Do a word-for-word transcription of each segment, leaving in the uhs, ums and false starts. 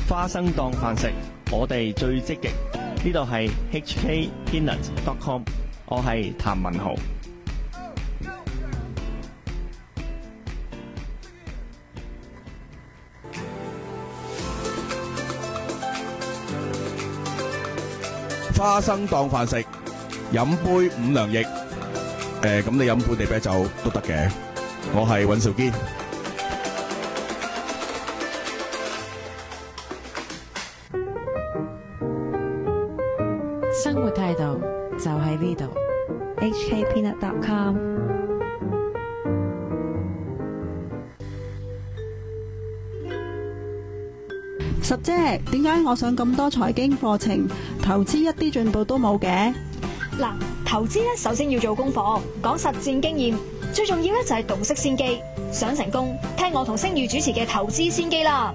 花生當飯食，我哋最積極。呢度係 H K Peanut dot com， 我係譚文豪。 花生當飯食，飲杯五糧液。誒，咁你飲本地啤酒都得嘅。我係尹兆堅。 生活態度就喺呢度。 H K Peanut dot com。 十姐，點解我上咁多財經課程，投資一啲進步都冇嘅？ 嗱，投資咧首先要做功課，講實戰經驗，最重要咧就係洞悉先機。想成功，聽我同星宇主持嘅《投資先機》啦。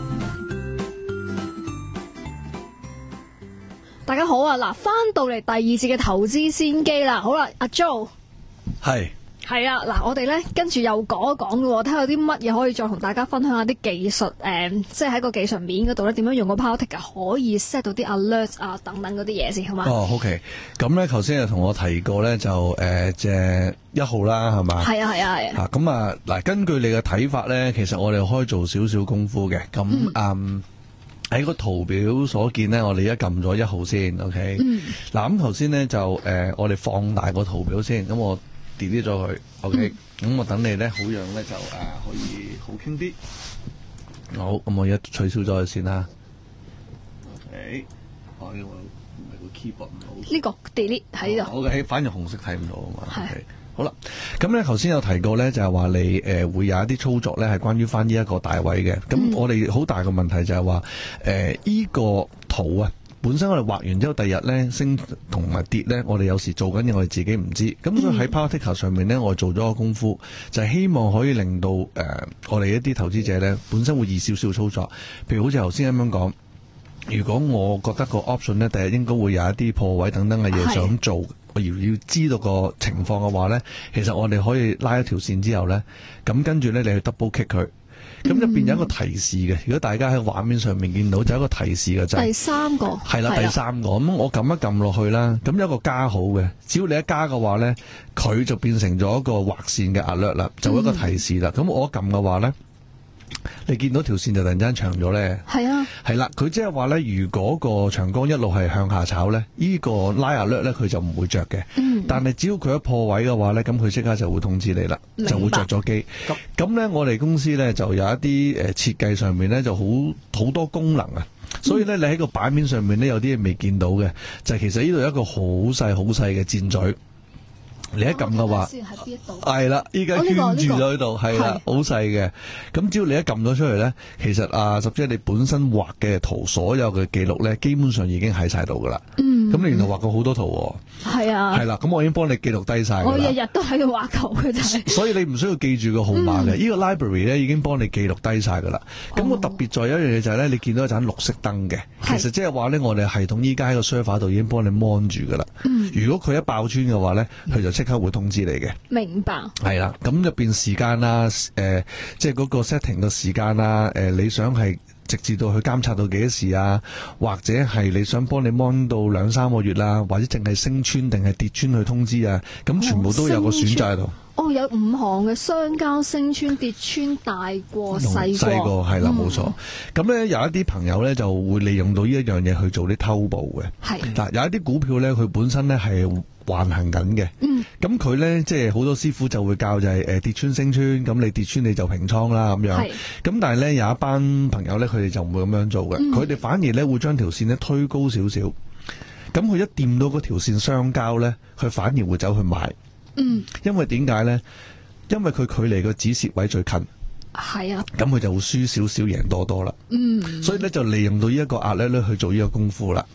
大家好啊！嗱，翻到嚟第二節嘅投資先機啦。好啦，阿 Jo 係係啊，嗱，我哋咧跟住又講一講嘅，睇下有啲乜嘢可以再同大家分享下啲技術，誒、嗯，即係喺個技術面嗰度咧，點樣用個 Power Ticker 可以 set 到啲 alert 啊等等嗰啲嘢先，好嘛？ 哦 ，OK， 咁咧頭先又同我提過咧，就誒隻一號啦，係嘛？ 係啊，係啊，係啊。 咁啊，嗱，根據你嘅睇法咧，其實我哋可以做少少功夫嘅。咁嗯。嗯喺個圖表所見咧，我哋而家撳咗一號先 ，OK。嗯。嗱，咁頭先咧就誒、呃，我哋放大個圖表先，咁我 delete 咗佢 ，OK。咁、嗯、我等你咧，好讓咧就誒、呃、可以好傾啲。好，咁我而家取消咗佢先啦。OK。我呢個唔係個 keyboard 唔好。 呢個 delete 喺呢度。 好嘅，反而紅色睇唔到啊嘛。 係。 Okay。好啦，咁咧頭先有提過咧，就係話你誒、呃、會有一啲操作咧，係關於翻呢一個大位嘅。咁、嗯、我哋好大個問題就係話誒依個圖啊，本身我哋畫完之後，第日咧升同埋跌咧，我哋有時做緊嘢，我哋自己唔知。咁所以喺 Power Ticker 上面咧，我做咗個功夫，就係希望可以令到誒、呃、我哋一啲投資者咧，本身會易少少操作。譬如好似頭先咁樣講，如果我覺得個 option 咧，第日應該會有一啲破位等等嘅嘢想做。我要要知道個情況嘅話咧，其實我哋可以拉一條線之後咧，咁跟住咧你去 double click 佢，咁入邊有一個提示嘅。如果大家喺畫面上面見到，就有一個提示嘅就係、是、 第三個， 係啦，第三個。咁我撳一撳落去啦，咁有一個加號嘅。只要你一加嘅話咧，佢就變成咗一個劃線嘅 alert 啦，就一個提示啦。咁、嗯、我一撳嘅話咧，你見到條線就突然間長咗咧， 係啊， 係啦，佢即係話咧，如果個長江一路係向下炒咧，呢、這個拉下略咧，佢就唔會着嘅。嗯，但係只要佢一破位嘅話咧，咁佢即刻就會通知你啦，就會着咗機。咁咁咧，我哋公司咧就有一啲誒設計上面咧就好好多功能啊，所以咧你喺個版面上面咧有啲嘢未見到嘅，就係、其實呢度有一個好細好細嘅箭嘴。你一撳嘅話，係啦，依家圈住咗喺度，係啦，好細嘅。咁只要你一撳咗出嚟咧，其實啊，十姐你本身畫嘅圖，所有嘅記錄咧，基本上已經喺晒度噶啦。嗯。咁你原來畫過好多圖喎。係啊。係啦，咁我已經幫你記錄低晒。我日日都喺度畫圖嘅啫。所以你唔需要記住個號碼嘅，呢、嗯、個 library 咧已經幫你記錄低晒噶啦。咁、哦、我特別在有一樣嘢就係咧，你見到一盞綠色燈嘅，其實即係話咧，我哋系統依家喺個 server 度已經幫你 mon 住噶啦。嗯。如果佢一爆穿嘅話咧，佢就即刻會通知你嘅。明白。係啦，咁入邊時間啦，誒、呃，即係嗰個 setting 嘅時間啦，誒、呃，你想係直至到去監察到幾多時啊，或者係你想幫你 mon 到兩三個月啦，或者淨係升穿定係跌穿去通知啊，咁全部都有個選擇喺度。哦，有五行嘅相交、升穿、跌穿、大過、細過。細過係啦，冇錯。咁咧有一啲朋友咧就會利用到呢一樣嘢去做啲偷步嘅。係。嗱，有一啲股票咧，佢本身咧係橫行緊嘅。嗯。咁佢咧即係好多師傅就會教就係誒跌穿升穿，咁你跌穿你就平倉啦咁樣。係。咁但係咧有一班朋友咧，佢哋就唔會咁樣做嘅。佢哋反而咧會將條線咧推高少少。咁佢一掂到嗰條線相交咧，佢反而會走去買。嗯，因為點解咧？因為佢距離個止蝕位最近，係啊，咁佢就會輸少少贏多多啦。嗯，所以咧就利用到呢一個壓力咧去做呢個功夫啦。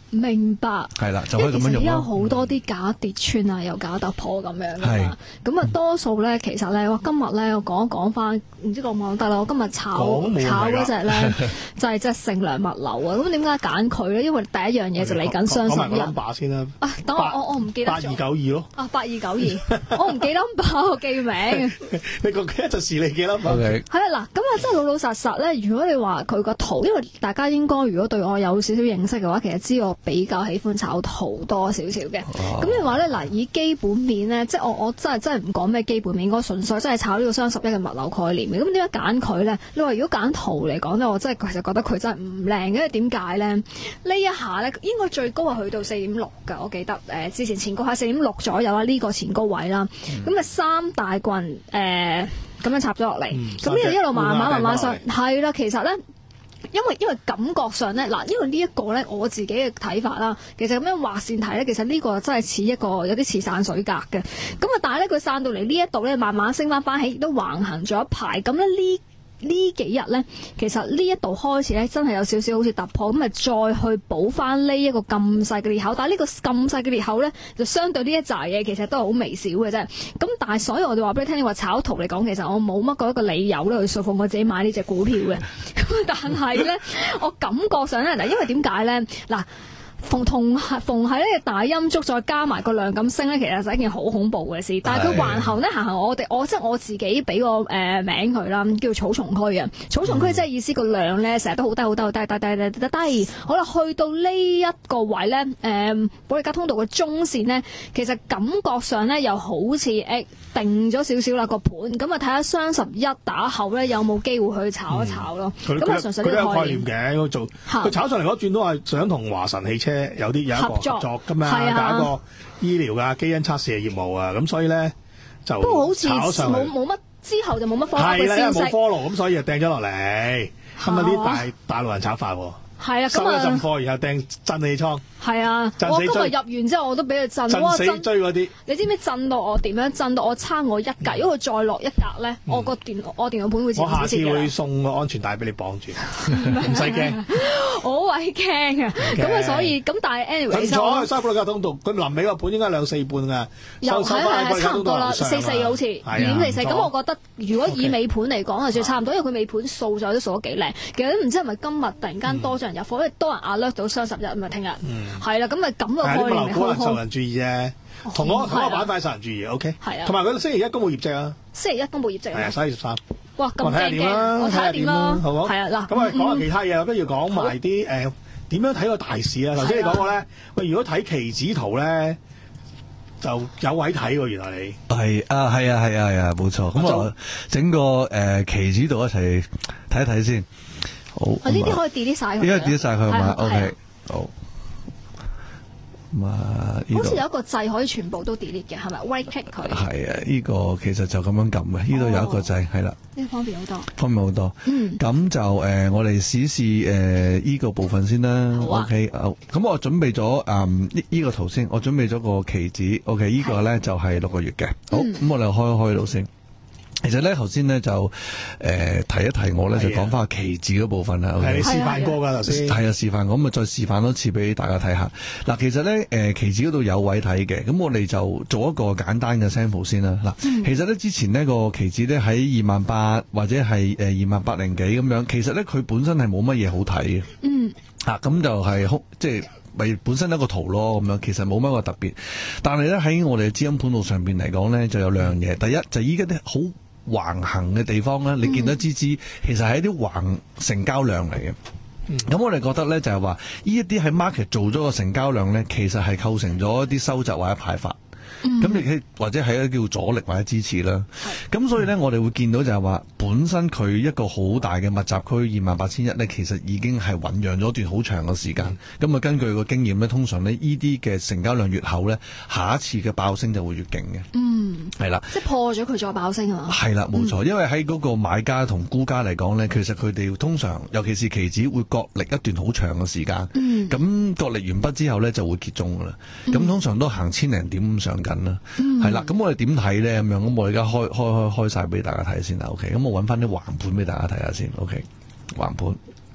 明白。 係啦，就可以咁樣用因為其實而家咯。 好多啲假跌穿啊，又假突破咁樣噶係嘛。咁啊，多數咧，其實咧，我今日咧，我講一講翻，唔知講唔講得啦。我今日炒講冇問題㗎炒嗰只咧，就係隻盛良物流啊。咁點解揀佢咧？因為第一樣嘢就嚟緊雙十講埋個一。 number 先啦。 啊，等我我我唔記得咗。 八二九二咯。 啊，八二九二，我唔記 number，我記名。 你個一就時你記 number。 OK， 係啊，嗱，咁啊，真係老老實實咧。如果你話佢個圖，因為大家應該如果對我有少少認識嘅話，其實知我比較喜歡炒圖多少少嘅。咁你話咧，嗱，以基本面咧，即係我我真係真係唔講咩基本面，我純粹真係炒呢個雙十一嘅物流概念嘅。咁點解揀佢咧？你話如果揀圖嚟講咧，我真係其實覺得佢真係唔靚嘅。因為點解咧？呢一下咧，應該最高係去到四點六㗎，我記得誒、呃、之前前高係四點六左右啦，呢、這個前高位啦。咁啊、嗯、三大棍誒。呃咁樣插咗落嚟，咁呢、嗯、一路慢慢慢慢上，係啦。其實咧，因為因為感覺上咧，嗱，因為呢一個咧，我自己嘅睇法啦，其實咁樣畫線睇咧，其實呢個真係似一個有啲似散水格嘅。咁啊，但係咧，佢散到嚟呢一度咧，慢慢升翻翻起，亦都橫行咗一排。咁咧呢呢幾日咧，其實呢一度開始咧，真係有少少好似突破，咁咪再去補翻呢一個咁細嘅裂口。但係呢個咁細嘅裂口咧，就相對呢一紮嘢其實都係好微小嘅啫。咁但係所以我哋話俾你聽，你話炒圖嚟講，其實我冇乜嗰一個理由咧去說服我自己買呢隻股票嘅。咁但係咧，我感覺上咧嗱，因為點解咧嗱？逢同逢係呢個大陰燭，再加埋個量咁升咧，其實係一件好恐怖嘅事。但係佢橫行咧，行行我哋我即係我自己俾個誒、呃、名佢啦，叫草叢區啊。草叢區即係意思個量咧，成日都好低好低好低低低低低低。好啦，去到呢一個位咧，誒、呃、保利加通道嘅中線咧，其實感覺上咧又好似誒、欸、定咗少少啦個盤。咁啊睇下雙十一打後咧有冇機會去炒一炒咯。咁啊、嗯、純粹呢個概念嘅，佢做佢炒上嚟嗰轉都係想同華晨汽車有啲有一個合作㗎嘛，搞、啊、一個醫療啊、基因測試嘅業務啊，咁所以咧就不過好似炒上冇冇乜之後就冇乜 follow 係啦，因為冇 follow 咁，所以就掟咗落嚟。咁啊啲大大陸人炒法喎。 係啊， 收一陣貨，然後掟震氣倉。 係啊，我今日入完之後，我都俾佢震， 震死震追嗰啲。 你知唔知震到我點樣？震到我差我一格，如果佢再落一格咧，我個電我電腦盤會自己我下次會送個安全帶俾你綁住，唔使驚。 好鬼驚啊！咁啊，所以咁但係 anyway， 唔錯，收保利加通道，佢臨尾個盤應該兩四半㗎，收收翻差唔多啦，四四好似二點四四。咁我覺得如果以尾盤嚟講，就算差唔多，因為佢尾盤掃咗都掃得幾靚。其實都唔知係咪今日突然間多咗人入貨，因為多人壓略到雙十一咪聽日係啦，咁咪咁個概念咪好好。 受人注意啫，同我同我板塊受人注意 ，OK。係啊，同埋佢星期一公佈業績啊。星期一公佈業績啊。係啊，十一月十三。哇，咁正嘅，我睇下點啦，好唔好？係啊，嗱， 咁啊講下其他嘢，不如講埋啲誒點樣睇個大市啊？頭先你講過咧，喂，如果睇期指圖咧，就有位睇喎，原來你係啊，係啊，係啊，係啊，冇錯。咁我整個誒期指度一齊睇一睇先。好， 呢啲可以 delete 晒佢， 呢個 delete 晒佢嘛 ？OK，好。咁啊， 好似有一個掣可以全部都 delete 嘅，係咪 ？Right click 佢。係啊，呢個其實就咁樣撳嘅，呢度有一個掣，係啦。 呢個方便好多。 方便好多。嗯。咁就誒，我哋試試誒呢個部分先啦。好啊。OK，好。咁我準備咗誒呢呢個圖先，我準備咗個期指。OK，呢個咧就係六個月嘅。好，咁我哋開一開到先。其實咧，頭先咧就誒、呃、提一提我咧，就講翻期指嗰部分啦。 係你示範過㗎頭先， 係啊，示範過，咁啊再示範多次俾大家睇下。嗱，其實咧誒、呃、期指嗰度有位睇嘅，咁我哋就做一個簡單嘅 sample 先啦。嗱、嗯，其實咧之前呢個期指咧喺二萬八或者係誒二萬八零幾咁樣，其實咧佢本身係冇乜嘢好睇嘅。嗯。啊，咁就係好即係。咪本身一個圖咯，咁樣其實冇乜個特別。但係咧喺我哋嘅資金盤路上邊嚟講咧，就有兩樣嘢。第一就依家啲好橫行嘅地方咧，你見到支支其實係一啲橫成交量嚟嘅。咁、嗯、我哋覺得咧就係話，呢一啲喺 market 做咗個成交量咧，其實係構成咗一啲收集或者派發。咁你、嗯、或者係一個叫阻力或者支持啦。咁是所以咧，我哋會見到就係話，本身佢一個好大嘅密集區二萬八千一咧，其實已經係醞釀咗段好長嘅時間。咁啊、嗯，根據個經驗咧，通常呢呢啲嘅成交量越厚咧，下一次嘅爆升就會越勁嘅。嗯，係啦，即係破咗佢再爆升啊嘛。係啦，冇錯，嗯、因為喺嗰個買家同沽家嚟講咧，其實佢哋通常，尤其是期指會角力一段好長嘅時間。嗯，咁角力完畢之後咧，就會結中噶啦。咁、嗯、通常都行千零點咁上緊啦。係啦，咁、嗯、我哋點睇咧？咁樣，咁我哋而家開開開開晒俾大家睇先啦。OK，咁我揾翻啲橫盤俾大家睇下先。OK，橫盤。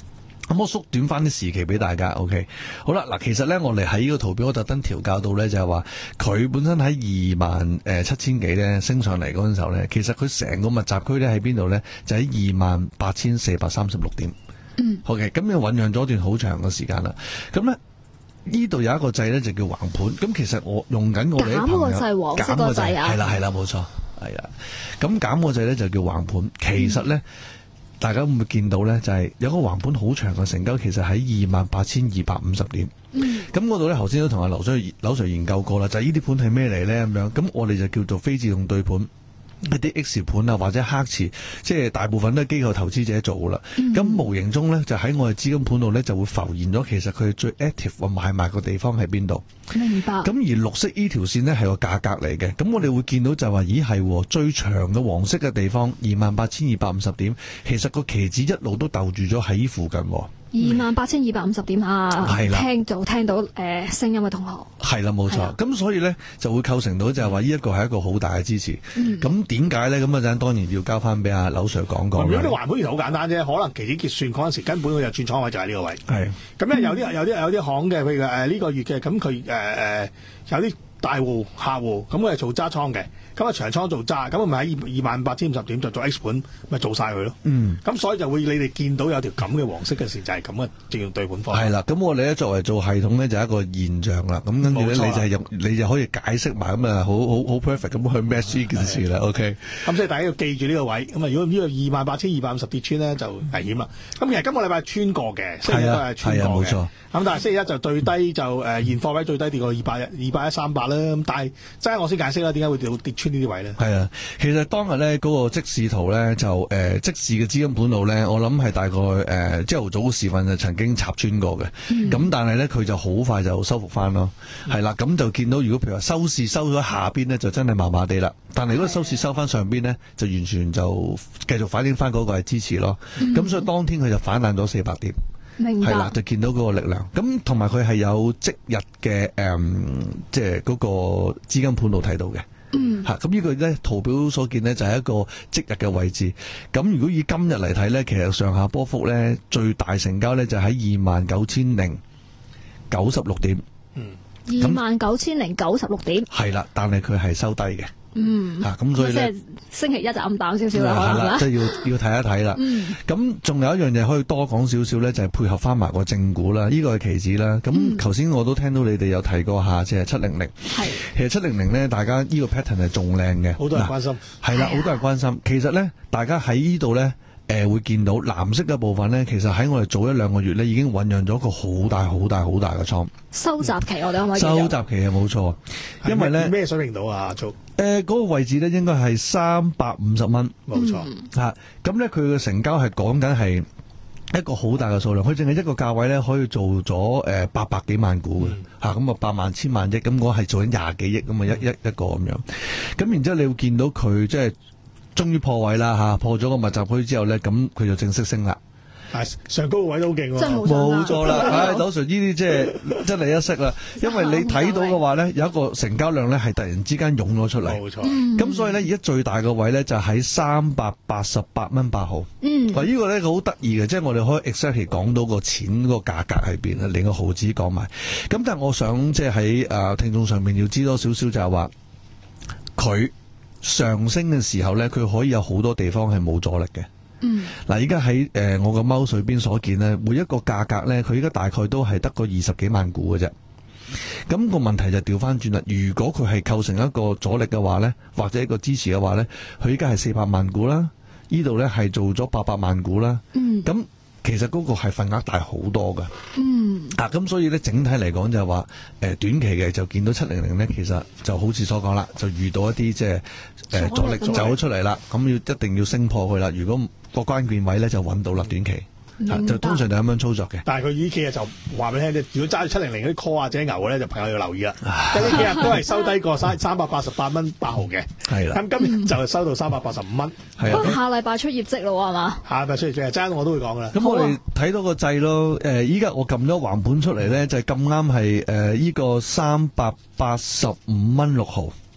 咁我縮短翻啲時期俾大家 ，OK， 好啦，嗱，其實咧我哋喺呢個圖表我特登調校到咧，就係話佢本身喺二萬誒七千幾咧升上嚟嗰陣時候咧，其實佢成個密集區咧喺邊度咧？就喺二萬八千四百三十六點。嗯，OK， 咁就醞釀咗一段好長嘅時間啦。咁咧呢度有一個掣咧就叫橫盤。咁其實我用緊我哋啲朋友減個掣，黃色個掣啊， 係啦係啦，冇錯，係啦。咁減個掣咧就叫橫盤。其實咧。嗯大家會唔會見到咧？就係、是、有個橫盤好長嘅成交，其實喺二萬八千二百五十點。咁嗰度咧，頭先都同阿劉 Sir 劉 Sir 研究過啦。就係呢啲盤係咩嚟咧？咁樣咁我哋就叫做非自動對盤。一啲 X 盤啊，或者黑池，即係大部分都係機構投資者做噶啦。咁、嗯、無形中咧，就喺我哋資金盤度咧，就會浮現咗其實佢最 active 嘅買賣個地方喺邊度。 明白。咁而綠色呢條線呢係個價格嚟嘅。咁我哋會見到就係話，咦係最長嘅黃色嘅地方，二萬八千二百五十點，其實個期指一路都逗住咗喺呢附近。 二萬八千二百五十點啊！ 係啦， 聽就聽到誒聲音嘅同學。 係啦，冇錯。咁所以咧就會構成到就係話呢一個係一個好大嘅支持。咁點解咧？咁啊陣當然要交翻俾阿劉 Sir 講講。 如果你橫盤其實好簡單啫，可能期指結算嗰陣時根本佢就轉倉位就係呢個位。係。咁咧有啲有啲有啲行嘅，譬如誒呢個月嘅，咁佢誒誒有啲大戶客戶，咁佢係做揸倉嘅。咁啊長倉做揸，咁咪喺二萬八千五十點就做 X 盤，咪做晒佢咯。嗯，咁所以就會你哋見到有條咁嘅黃色嘅線，就係咁嘅正用對盤方。係啦， 咁我哋咧作為做系統咧就係一個現象啦。咁跟住咧你就係入，你就可以解釋埋咁啊，好好好 perfect 咁去 match 呢件事啦。OK， 咁所以大家要記住呢個位。咁啊，如果呢個二萬八千二百五十跌穿咧，就危險啦。咁其實今個禮拜穿過嘅，星期一都係穿過嘅。冇錯。咁但係星期一就最低就誒、呃、現貨位最低跌過二百二百一三百啦。咁但係真係我先解釋啦，點解會跌跌穿呢啲位咧？ 係啊。其實當日咧嗰個即市圖咧就誒、呃、即市嘅資金盤度咧，我諗係大概誒朝頭早時分就曾經插穿過嘅，咁、嗯、但係咧佢就好快就收復翻咯，係、嗯、啦，咁就見到如果譬如話收市收咗下邊咧，就真係麻麻地啦。但係如果收市收翻上邊咧，就完全就繼續反映翻嗰個係支持咯。咁、嗯、所以當天佢就反彈咗四百點，係啦，就見到嗰個力量。咁同埋佢係有即日嘅誒，即係嗰個資金盤度睇到嘅。嗯，吓咁呢個咧圖表所見呢，就係一個即日嘅位置。咁如果以今日嚟睇咧，其實上下波幅咧最大成交咧就喺二萬九千零九十六點。嗯， 二萬九千零九十六點。 係啦，但係佢係收低嘅。 嗯， 吓咁所以咧， 星期一就暗淡少少啦， 係啦，即係要要睇一睇啦。嗯，咁仲有一樣嘢可以多講少少咧，就係配合翻埋個正股啦，呢個係期指啦。咁頭先我都聽到你哋有提過下，即係七零零。係，其實七零零咧，大家呢個 pattern 係仲靚嘅， 好多人關心。 係啦，好多人關心。其實咧，大家喺呢度咧。誒、呃、會見到藍色嘅部分咧，其實喺我哋早一兩個月咧已經醖釀咗一個好大、好大、好大嘅倉收集期，我哋可唔可以收集期係冇錯，因為咧咩水平到啊？做誒嗰個位置咧應該係三百五十蚊， 冇錯嚇。咁咧佢嘅成交係講緊係一個好大嘅數量，佢淨係一個價位咧可以做咗誒八百幾萬股嘅嚇，咁啊八萬千萬億，咁我係做緊廿幾億咁啊一一一個咁樣。咁然之後你會見到佢即係。終於破位啦嚇，破咗個密集區之後咧，咁佢就正式升啦。 係上高個位都好勁喎， 冇錯啦。唉，劉 Sir 呢啲即係真係一識啦，因為你睇到嘅話咧，有一個成交量咧係突然之間湧咗出嚟。冇錯。咁、嗯、所以咧，而家最大個位咧就喺三百八十八蚊八毫。嗯。嗱，呢個咧好得意嘅，即係我哋可以 exactly 講到個錢個價格喺邊啊，連個毫子講埋。咁但係我想即係喺誒聽眾上面要知多少少就係話佢。上升嘅時候咧，佢可以有好多地方係冇阻力嘅。嗯，嗱，而家喺誒我個貓水邊所見咧，每一個價格咧，佢而家大概都係得個二十幾萬股嘅啫。咁個問題就調翻轉啦。如果佢係構成一個阻力嘅話咧，或者一個支持嘅話咧，佢而家係四百萬股啦，呢度咧係做咗八百萬股啦。嗯，咁。其實嗰個係份額大好多噶，嗯，啊，咁所以咧整體嚟講就係話，誒短期嘅就見到七零零咧，其實就好似所講啦，就遇到一啲即係誒阻力走咗出嚟啦，咁要一定要升破佢啦。如果個關鍵位咧就揾到啦，短期。啊、就通常就咁樣操作嘅， 但係佢呢幾日就話俾你聽啫。如果揸住七零零嗰啲 call 啊、者牛嘅咧，就朋友要留意啦。咁呢幾日都係收低過三三百八十八蚊八毫嘅，係啦。咁今日就收到三百八十五蚊。係啊， 下禮拜出業績咯，係嘛？ 下禮拜出業績，爭我都會講噶啦。 咁我哋睇到個掣咯。誒，依家我撳咗橫盤出嚟咧，就係咁啱係誒依個三百八十五蚊六毫。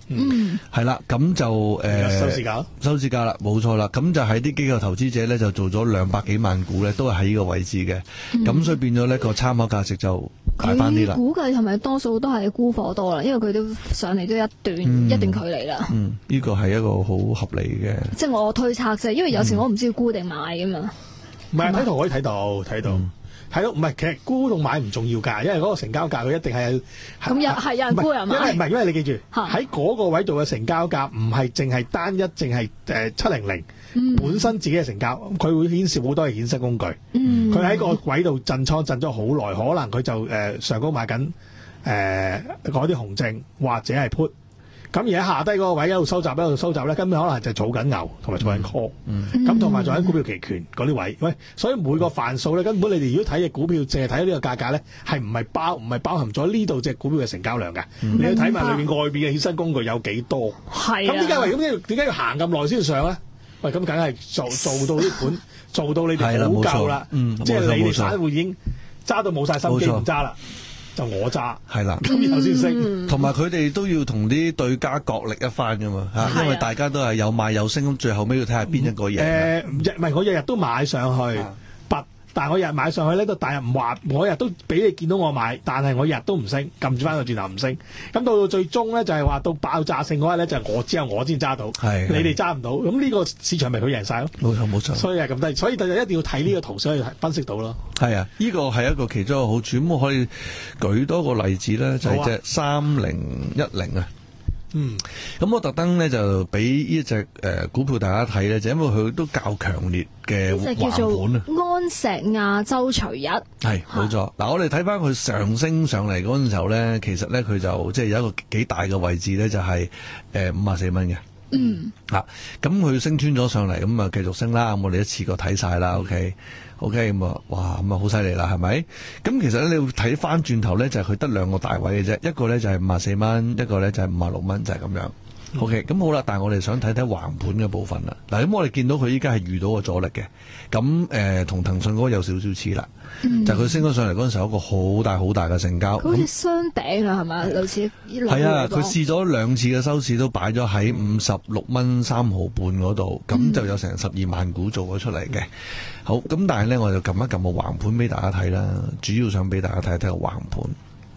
嗯，係啦，咁就誒、呃、 收市價， 收市價啦，冇錯啦。咁就喺啲機構投資者咧就做咗兩百幾萬股咧，都係喺呢個位置嘅。咁、嗯、所以變咗呢個參考價值就大翻啲啦。 估計係咪多數都係沽貨多啦？因為佢都上嚟都一段、嗯、一段距離啦。 嗯，呢個係一個好合理嘅。 即係我推測啫，因為有時我唔知要沽定買噶嘛。 唔係睇圖可以睇到，睇到。嗯係咯，唔係其實沽同買唔重要㗎，因為嗰個成交價佢一定係咁有係有人沽人買， 因為唔係因為你記住喺嗰個位度嘅成交價唔係淨係單一，淨係誒七零零本身自己嘅成交，佢會顯示好多嘅衍生工具。佢、嗯、喺個位度震倉震咗好耐，可能佢就誒、呃、上高買緊誒嗰啲紅證或者係 put。咁而喺下低嗰個位一路收集一路收集咧，根本可能就係儲緊牛同埋儲緊 call，咁同埋做緊股票期權嗰啲位。喂，所以每個範數咧，根本你哋如果睇嘅股票，淨係睇呢個價格咧，係唔係包唔係包含咗呢度隻股票嘅成交量㗎？嗯、你要睇埋裏邊外邊嘅衍生工具有幾多？係咁點解為咁點解要行咁耐先上咧？喂，咁梗係做做到啲盤，做到你哋好夠啦。即係你哋散戶已經揸到冇晒心機唔揸啦。就我揸係啦， 咁然後先升， 同埋佢哋都要同啲對家角力一番噶嘛嚇，因為大家都係有買有升，咁最後尾要睇下邊一個贏。 誒唔係我日日都買上去，不、啊，但係我日日買上去咧都大日唔話，我日都俾你見到我買，但係我日日都唔升，撳住翻個轉頭唔升。咁到到最終咧就係、是、話到爆炸性嗰日咧就係、是、我只有我先揸到，你哋揸唔到。咁呢個市場咪佢贏晒咯？冇錯冇錯。所以係咁低，所以就一定要睇呢個圖先可以分析到咯。係啊， 呢個係一個其中一個好處。咁我可以舉多個例子咧，就係隻三零一零啊。嗯，咁我特登咧就俾呢隻誒股票大家睇咧，就因為佢都較強烈嘅橫盤啊。 安石亞洲隨日係冇錯。嗱，我哋睇翻佢上升上嚟嗰陣時候咧，其實咧佢就即係有一個幾大嘅位置咧，就係誒五十四蚊嘅。嗯，啊，咁佢升穿咗上嚟，咁啊繼續升啦。咁我哋一次過睇晒啦。OK。O K， 咁啊，哇，咁啊好犀利啦，係咪？咁其實咧，你要睇翻轉頭咧，就係佢得兩個大位嘅啫，一個咧就係五十四蚊，一個咧就係五十六蚊，就係、是、咁樣。嗯、O K， 咁好啦，但係我哋想睇睇橫盤嘅部分啦。嗱，咁我哋見到佢依家係遇到個阻力嘅，咁誒同騰訊嗰個有少少似啦，嗯、就係佢升咗上嚟嗰陣時候，有一個好大好大嘅成交。 好似雙頂啦，係咪？類似係啊，佢試咗兩次嘅收市都擺咗喺五十六蚊三毫半嗰度，咁、嗯、就有成十二萬股做咗出嚟嘅。好，咁但係咧，我就撳一撳個橫盤俾大家睇啦，主要想俾大家睇一睇個橫盤。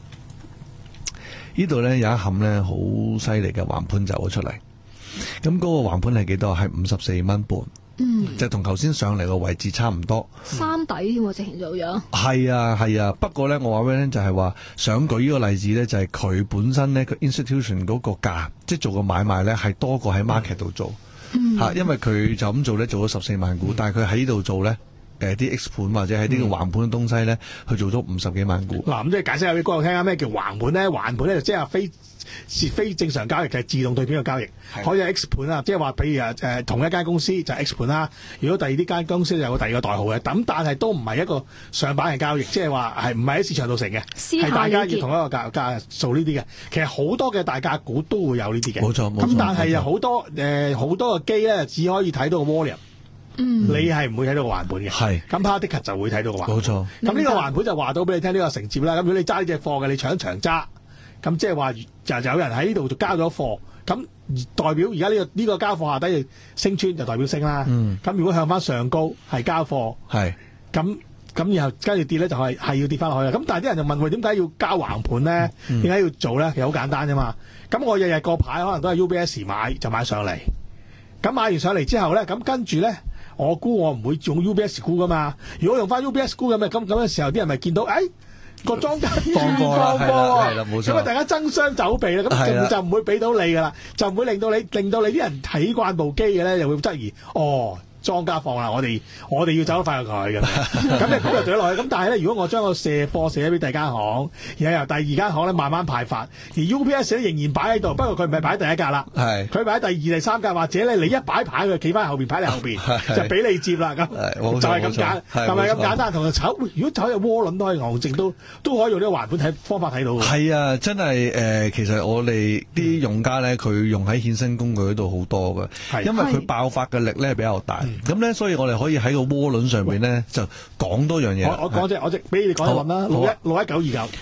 呢度咧有一冚咧好犀利嘅橫盤走咗出嚟，咁嗰個橫盤係幾多？係五十四蚊半，嗯，就同頭先上嚟個位置差唔多。 三底添喎，直情做咗。 係啊係啊，不過咧我話俾你聽就係話，想舉呢個例子咧，就係佢本身咧，佢 institution 嗰個價，即係做個買賣咧，係多過喺 market 度做。嗯，吓，因為佢就咁做咧，做咗十四萬股，嗯、但係佢喺呢度做咧，誒、呃，啲 X 盤或者係呢個橫盤嘅東西咧，佢做咗五十幾萬股。嗱、嗯，咁即係解釋下俾觀眾聽下咩叫橫盤咧？橫盤咧就即係非是非正常交易，係自動對盤嘅交易，可以係 X 盤啊，即係話譬如誒誒同一間公司就係 X 盤啦，如果第二啲間公司就有個第二個代號嘅，咁但係都唔係一個上板嘅交易，即係話係唔係喺市場度成嘅，係大家要同一個價價做呢啲嘅。其實好多嘅大價股都會有呢啲嘅，冇錯冇錯。咁但係有好多誒好、呃、多嘅機咧，只可以睇到個 volume。嗯，你係唔會睇到個橫盤嘅，係咁 Pardic 就會睇到個橫盤，冇錯。咁呢個橫盤就話到俾你聽呢個承接啦。咁如果你揸呢隻貨嘅，你搶長揸，咁即係話就有人喺呢度就交咗貨，咁代表而家呢個呢、呢個交貨下低升穿就代表升啦。嗯，咁如果向翻上高係交貨，係咁咁然後跟住跌咧就係、係、係要跌翻落去啦。咁但係啲人就問佢點解要交橫盤咧？點解、嗯、要做咧？其實好簡單啫嘛。咁我日日個牌可能都係 U B S 買就買上嚟，咁買完上嚟之後咧，咁跟住咧。我估我唔會用 U B S 估噶嘛，如果用翻 U B S 估咁嘅咁咁嘅時候，啲人咪見到，誒個莊家放波啦，係啦，冇錯，咁啊大家爭相走避啦，咁就就唔會俾到你噶啦，就唔會令到你令到你啲人睇慣部機嘅咧，又會質疑，哦。莊家放啦，我哋我哋要走得快過佢嘅，咁你估就懟落去。咁但係咧，如果我將個卸貨卸咗俾第二間行，然後由第二間行咧慢慢派發，而 U P S 咧仍然擺喺度，不過佢唔係擺喺第一格啦，係佢擺喺第二、第三格，或者咧你一擺牌佢企翻後邊，排喺後邊就俾你接啦，咁就係咁簡，係咪咁簡單？同埋炒，如果炒隻窩輪都可以牛證，都都可以用呢個橫盤睇方法睇到。係啊，真係誒、呃，其實我哋啲用家咧，佢用喺衍生工具嗰度好多嘅，因為佢爆發嘅力咧比較大。咁咧，所以我哋可以喺個渦輪上邊咧就講多樣嘢。我我講隻，我隻俾你講一輪啦，六一六一九二九，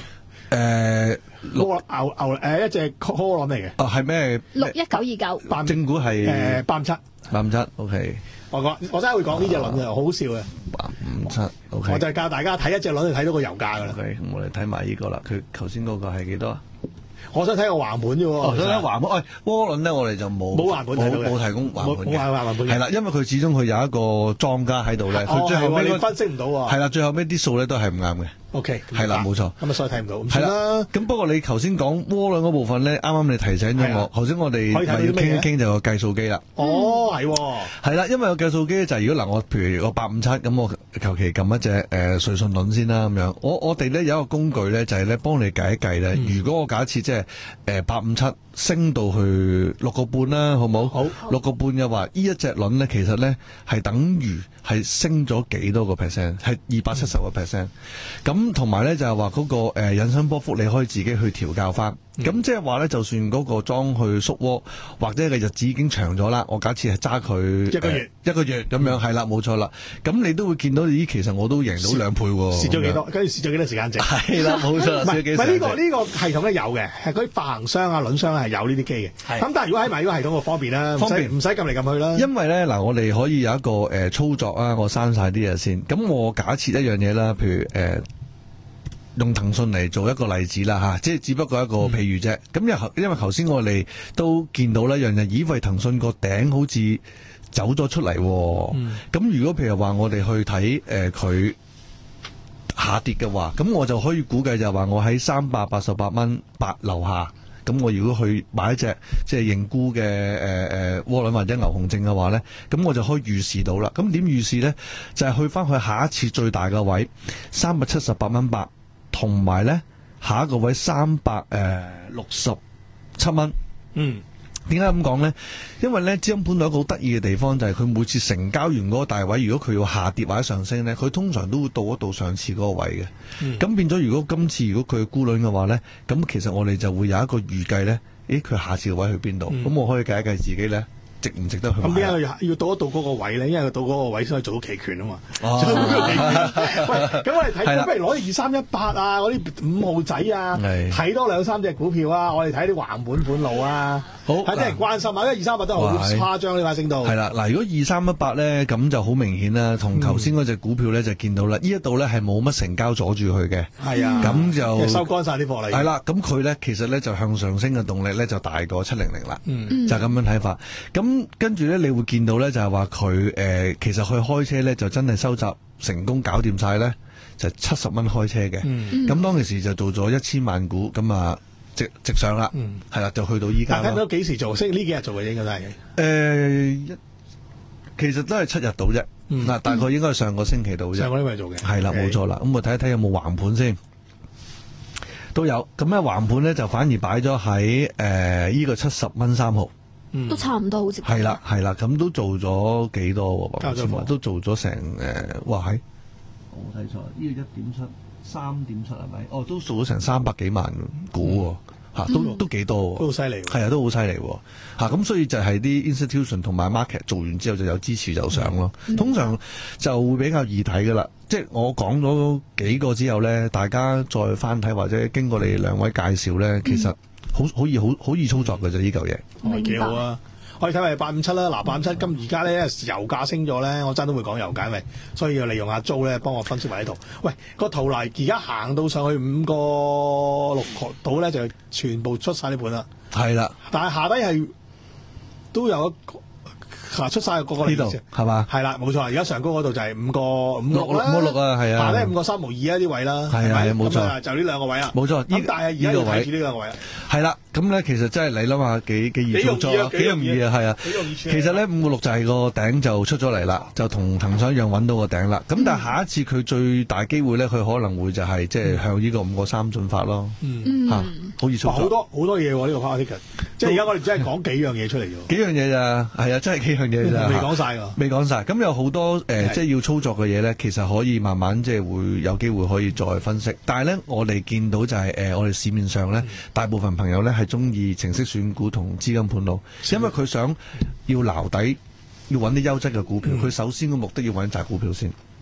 誒牛牛誒一隻 call 嚟嘅。 哦，係咩？ 六一九二九。 正股係誒八五七。 八五七 ，OK。 我講我真係會講呢隻輪嘅，好好笑嘅。 八五七 ，OK。 我就係教大家睇一隻輪就睇到個油價㗎啦。 OK，我哋睇埋呢個啦。佢頭先嗰個係幾多啊？ 我想睇個橫盤啫喎。 我想睇橫盤。喂，窩輪咧，我哋就冇冇橫盤睇到嘅， 冇提供橫盤嘅。 冇橫盤。 係啦，因為佢始終佢有一個莊家喺度咧。佢最後尾你分析唔到喎。 係啦，最後尾啲數咧都係唔啱嘅。 O K， 係啦，冇錯。 咁啊，所以睇唔到。 係啦。咁不過你頭先講窩輪嗰部分咧，啱啱你提醒咗我。頭先我哋咪要傾一傾就個計數機啦。 哦，係喎。 係啦，因為個計數機就係如果嗱，我譬如個八五七咁，我求其撳一隻誒瑞信輪先啦咁樣。我我哋咧有一個工具咧，就係咧幫你計一計咧。如果我假設即係誒八五七升到去六個半啦，好冇？好。六個半嘅話，呢一隻輪咧，其實咧係等於係升咗幾多個 percent？ 係二百七十個 percent。咁同埋咧就係話嗰個誒引伸波幅，你可以自己去調校翻。咁即係話咧，就算嗰個莊去縮窩，或者個日子已經長咗啦，我假設係揸佢一個月、 呃、一個月咁樣，係啦、嗯，冇錯啦。咁你都會見到，咦，其實我都贏到兩倍喎。 蝕咗幾多？跟住蝕咗幾多時間值？ 係啦，冇錯。唔係呢個呢個系統咧有嘅，係嗰啲發行商啊、輪商係有呢啲機嘅。咁但係如果喺埋呢個系統個方便啦，方便唔使撳嚟撳去啦。 因為咧嗱，我哋可以有一個誒、呃、操作啊，我刪晒啲嘢先。咁我假設一樣嘢啦，譬如誒。呃用騰訊嚟做一個例子啦吓，即係只不過一個譬如啫。咁因為因為頭先我哋都見到咧，人人以為騰訊個頂好似走咗出嚟。咁、嗯、如果譬如話我哋去睇誒佢下跌嘅話，咁我就可以估計就係話我喺三百八十八蚊八樓下，咁我如果去買一隻即係認沽嘅誒誒窩輪或者牛熊證嘅話咧，咁我就可以預示到啦。咁點預示咧？就係、是、去翻去下一次最大嘅位三百七十八蚊八。同埋咧，下一個位三百誒六十七蚊。嗯，點解咁講咧？因為咧，資金盤有一個好得意嘅地方，就係、是、佢每次成交完嗰個大位，如果佢要下跌或者上升咧，佢通常都會到一到上次嗰個位嘅。咁、嗯、變咗，如果今次如果佢沽輪嘅話咧，咁其實我哋就會有一個預計咧，誒佢下次嘅位去邊度？咁、嗯、我可以計一計自己咧。值唔值得去買？咁點解要要到一到嗰個位咧？因為佢到嗰個位先可以做到期權啊嘛。 哦， 喂，咁我哋睇，不如攞二三一八啊，嗰啲五號仔啊，睇多兩三隻股票啊，我哋睇啲橫盤盤路啊。好，睇啲人關心啊，因為二三一八都好誇張呢塊升到。係啦，嗱，如果二三一八咧，咁就好明顯啦，同頭先嗰隻股票咧就見到啦，呢一度咧係冇乜成交阻住佢嘅。係啊，咁就收乾晒啲貨嚟。 係啦，咁佢咧其實咧就向上升嘅動力咧就大過七零零啦。嗯，就咁樣睇法。咁跟住咧，你會見到咧，就係話佢誒，其實佢開車咧就真係收集成功搞掂晒咧，就七十蚊開車嘅。咁、嗯、當其時就做咗一千萬股，咁啊直直上啦，係、嗯、啦，就去到依家。睇唔到幾時做？星呢幾日做嘅應該都係。誒、 呃，其實都係七日到啫。嗱、嗯，大概應該係上個星期到啫。 上個星期做嘅。 係啦，冇錯啦。咁我睇一睇有冇橫盤先，都有。咁咧橫盤咧就反而擺咗喺誒呢個七十蚊三毫。 都差唔多，好似係啦，係啦，咁都做咗幾多喎？都做咗成誒，哇係，我睇錯，呢個一點七，三點七係咪？哦，都做咗成三百幾萬股喎、嗯，都、嗯、都幾多喎？ 都好犀利， 係啊，都好犀利喎，咁所以就係啲 institution 同埋 market 做完之後就有支持就上咯、嗯。通常就會比較易睇噶啦，即係我講咗幾個之後咧，大家再翻睇或者經過你兩位介紹咧，其實。好好易好好易操作嘅啫，呢嚿嘢。 係幾好啊！我哋睇埋八五七啦，嗱八五七咁而家咧油價升咗咧，我真都會講油價咪，所以要利用阿租咧幫我分析埋呢圖。喂，個圖嚟而家行到上去五個六度咧，就全部出晒啲盤啦。係啦，但係下低係都有一個。出晒個個呢度係嘛？係啦，冇錯。而家上高嗰度就係五個五六啦，五六啊，係啊。下咧五個三毫二啊啲位啦，係啊，冇錯。就呢兩個位啦，冇錯。咁但係而家要睇住呢兩個位啦。係啦，咁咧其實真係你諗下幾幾易操作啊，幾容易啊，係啊。其實咧五個六就係個頂就出咗嚟啦，就同騰訊一樣揾到個頂啦。咁但係下一次佢最大機會咧，佢可能會就係即係向呢個五個三進發咯。嗯，嚇，好易操作。好多好多嘢喎呢個 part ticket，即係而家我哋真係講幾樣嘢出嚟啫。幾樣嘢咋？係啊，真係幾樣。未講晒㗎， 未講晒。咁有好多誒、呃，即係要操作嘅嘢咧，其實可以慢慢即係會有機會可以再分析。但係咧，我哋見到就係、是、誒、呃，我哋市面上咧、嗯，大部分朋友咧係中意程式選股同資金盤路，因為佢想要撈底，要揾啲優質嘅股票。佢、嗯、首先嘅目的要揾扎股票先。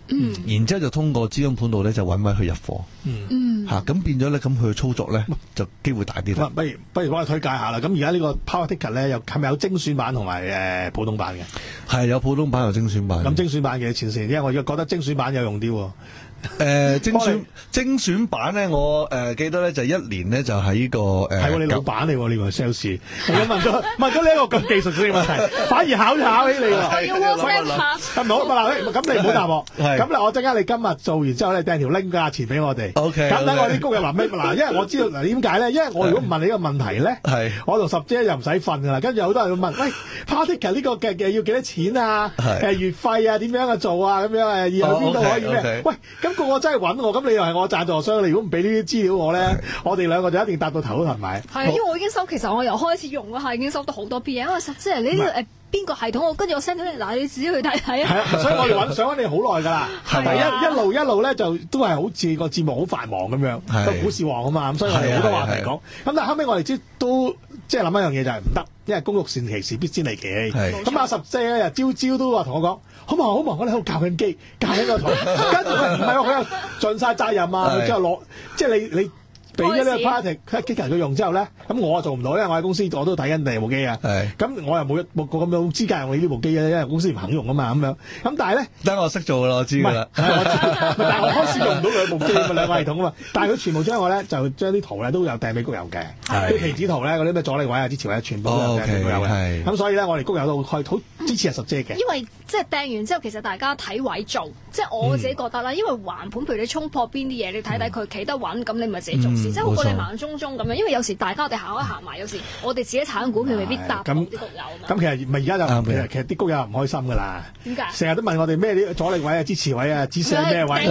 嗯，然之後就通過資金盤度咧就揾位去入貨， 嗯， 嚇咁變咗咧，咁佢嘅操作咧就機會大啲啦。 不如不如幫我推介下啦。咁而家呢個 Power Ticket 咧，又係咪有精選版同埋誒普通版嘅？ 係有普通版有精選版。 咁精選版嘅前線，因為我而家覺得精選版有用啲喎。 誒、呃、精選精選版咧，我誒、呃、記得咧就一年咧就喺呢、這個誒係喎，你老闆嚟喎，你個 sales， 我問咗問咗你一個咁技術性嘅問題，反而考考起你喎。 我要 WhatsApp 下。 咁好，嗱咁你唔好答我。咁嗱，我陣間你今日做完之後咧，掟條 link 價錢俾我哋。 O K。 咁等我啲工友話咩？嗱，因為我知道嗱點解咧？因為我如果唔問你呢個問題咧，係我同十姐又唔使瞓噶啦。跟住好多人會問，喂 ，Power Ticket 呢個嘅嘅要幾多錢啊？誒月費啊？點樣去做啊？咁樣誒要去邊度可以咩？喂，咁個個真係揾我。咁你又係我贊助商，你如果唔俾呢啲資料我咧，我哋兩個就一定搭到頭都頭埋。 係，因為我已經收，其實我由開始用嗰下已經收到好多 P M，因為實即係呢啲誒邊個系統，我跟住我 send 咗你，嗱你自己去睇睇啊。係啊，所以我哋揾想揾你好耐㗎啦。係啊，一一路一路咧就都係好似個節目好繁忙咁樣，個股市旺啊嘛，咁所以我哋好多話題講。咁但係後尾我哋知都即係諗一樣嘢就係唔得，因為公欲善其事，必先利其器。咁阿十四咧朝朝都話同我講。好忙好忙，我哋喺度教緊機，教緊個台，跟住佢唔係喎，佢又盡晒責任啊，佢之後攞，即係你你俾咗呢個 party 機人佢用之後咧，咁我做唔到，因為我喺公司我都睇緊第二部機啊，咁我又冇冇個咁樣資格用你呢部機嘅，因為公司唔肯用啊嘛，咁樣，咁但係咧， 等我識做噶啦，我知噶啦， 但係我開始用唔到兩部機啊嘛，兩個系統啊嘛，但係佢全部將我咧就將啲圖咧都有掟俾谷友嘅，啲棋子圖咧嗰啲咩阻力位啊、支持位全部都有掟俾谷友嘅，咁所以咧我哋谷友都好好支持阿十姐嘅， 因為即係掟完之後，其實大家睇位做，即係我自己覺得啦，因為橫盤譬如你衝破邊啲嘢，你睇睇佢企得穩，咁你咪自己做事，即係好過你盲中中咁樣。因為有時大家我哋行一行埋，有時我哋自己炒緊股票未必搭到啲谷友啊嘛。咁其實咪而家就其實其實啲谷友唔開心噶啦。點解？成日都問我哋咩啲阻力位啊、支持位啊、支持咩位？唔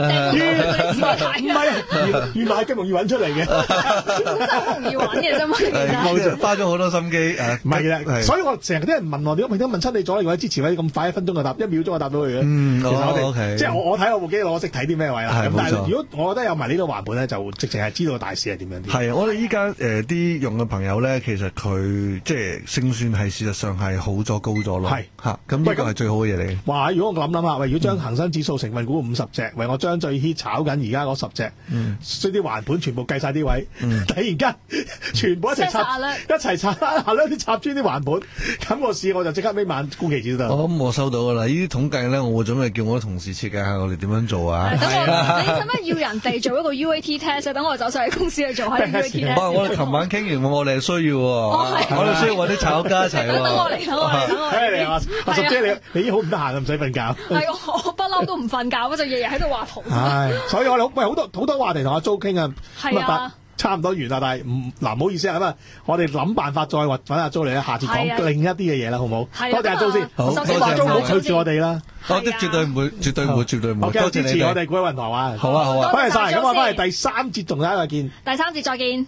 係，原來係咁容易揾出嚟嘅，真係好容易揾嘅啫嘛。 冇錯，花咗好多心機誒。 唔係啦，所以我成日啲人問我點解問親你阻力位、支持位咁快一分鐘就答，一秒鐘就答到佢嘅。嗯，其實我哋即係我我睇我部機，我識睇啲咩位啦。咁但係如果我覺得有埋呢個橫盤咧，就直情係知道大市係點樣啲。 係，我哋依家誒啲用嘅朋友咧，其實佢即係勝算係事實上係好咗高咗咯。係嚇，咁呢個係最好嘅嘢嚟嘅。哇！ 如果我諗諗下，喂，如果將恒生指數成分股五十隻，喂，我將最 hit 炒緊而家嗰十隻，所以啲橫盤全部計晒啲位，突然間全部一齊插，一齊插下咧啲插穿啲橫盤，咁個市我就即刻尾晚沽期指數。 我咁我收到㗎啦，呢啲統計咧，我會準備叫我啲同事設計下我哋點樣做啊。 等我，你使乜要人哋做一個 U A T test？等我走上去公司去做下 U A T test。 我哋琴晚傾完，我哋係需要喎，我哋需要揾啲炒家一齊喎。 等我嚟，等我嚟，等我嚟。 你話阿十姐，你你已經好唔得閒，唔使瞓覺。 係我不嬲都唔瞓覺，我就日日喺度畫圖。 係，所以我哋喂好多好多話題同阿 Jo 傾啊。 係啊。 差唔多完啦，但係唔嗱唔好意思啊，咁啊，我哋諗辦法再揾阿 Jo 嚟啦，下次講另一啲嘅嘢啦，好唔好？多謝阿 Jo 先，首先話 Jo 唔好拒絕我哋啦。 我啲絕對唔會，絕對唔會，絕對唔會。 多謝支持我哋股海運台啊！ 好啊好啊， 多謝晒，咁我翻嚟第三節同大家再見。 第三節再見。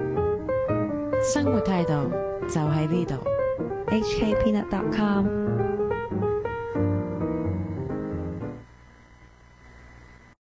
生活態度就喺呢度。 H K Peanut dot com